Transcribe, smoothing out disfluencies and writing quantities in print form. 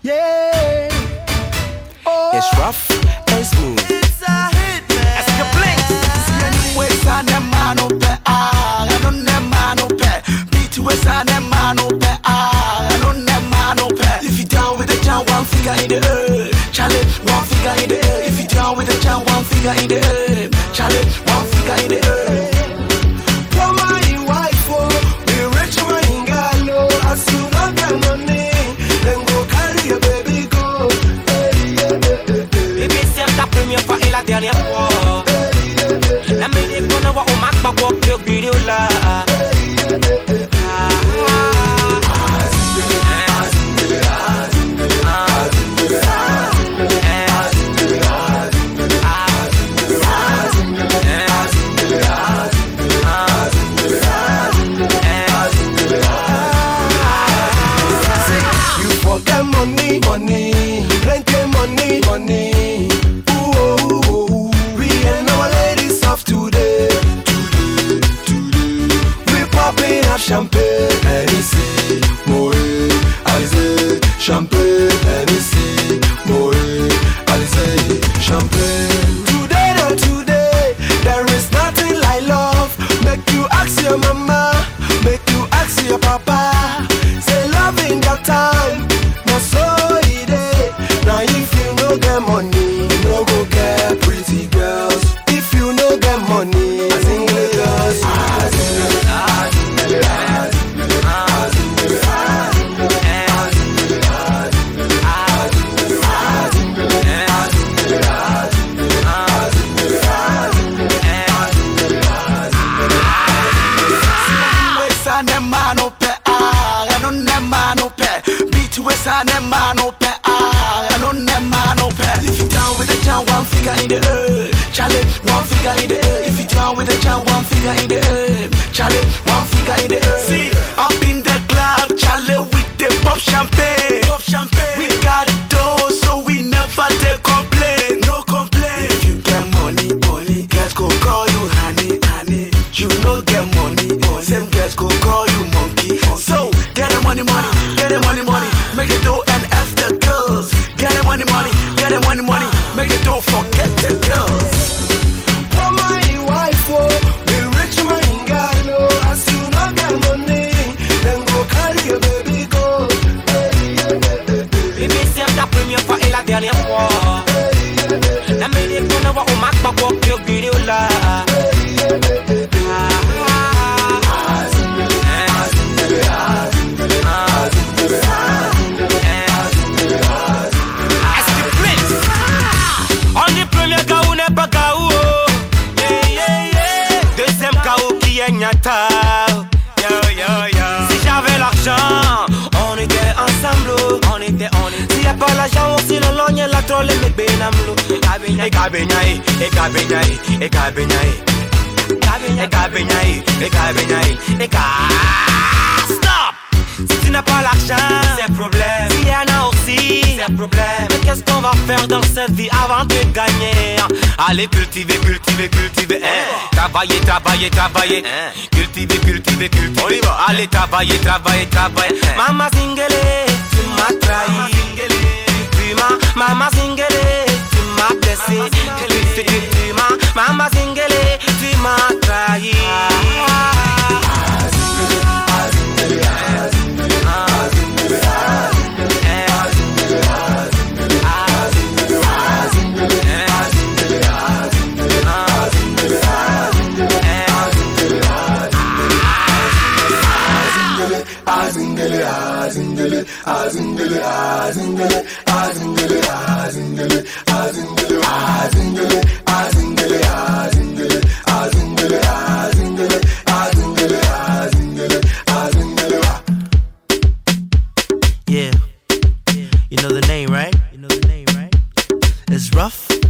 Yeah. Oh. It's rough and smooth. It's a hit, man. That's the blink. See any ways on them man up there. I don't them man up there. Beat ways on them man up there. I don't them man up there. If you down with the jam, one finger in the air. Charlie, one finger in the air. If you down with the jam, one finger in the air. Charlie, one finger in the air. Come on, you wife, oh, be rich, man, in Galo. As you don't get money, then go carry your baby, go. Baby, c'est ta première fois et la dernière fois. La mêlée qu'on envoie au Mac, pas pour que vidéo là. Money, plenty money, money. Ooh, ooh, ooh. We and our ladies of today. We popping up champagne, Hennessy, Moe, Alizé, champagne, Hennessy, Moe, Alizé, champagne. Today, no today, there is nothing like love. Make you ask your mama, make you ask your papa. Say love in that time. So it is. Now if you no get money, no go get pretty girls. If you no get money, single girls. If you down with the jam, one finger in the air. Charlie, one finger in the air. If you down with the jam, one finger in the air. Charlie, one finger in the air. See, up in the club, Charlie with the pop champagne. Pop champagne. We got dough, so we never take complaint. No complaint. If you get money, money, girls go call you honey, honey. You no get money, money. Same girls go call you monkey, monkey. So get the money, money, get the money, money. Make it do and F the girls. Get the money, money, get the money, money. Make it don't forget the girls. Oh my wife, oh, be rich man in Galo. As you not get money, then go carry your baby, go. Baby, c'est ta première fois et la dernière fois. La mêlée qu'on envoie au Mac, pas pour que vidéo là. Si j'avais l'argent, on était ensemble, on était. Si y'a pas l'argent, on s'y le logne, la troll et me benamlo. E kabenyai, e kabenyai, e kabenyai. E kabenyai, e kabenyai, e ka. Stop! Si tu n'as pas l'argent, c'est problème. Si y'en a aussi, c'est problème. Mais qu'est-ce qu'on va faire dans cette vie avant de gagner? Allez cultiver, cultiver, cultiver, travailler, travailler, travailler, cultiver, cultiver, cultiver. On y va. Allez travailler, travailler, travailler. Mama Zingele, tu m'as trahi. Mama Zingele, tu m'as blessé. Mama Zingele, tu m'as trahi. Yeah, you know the name, right? It's rough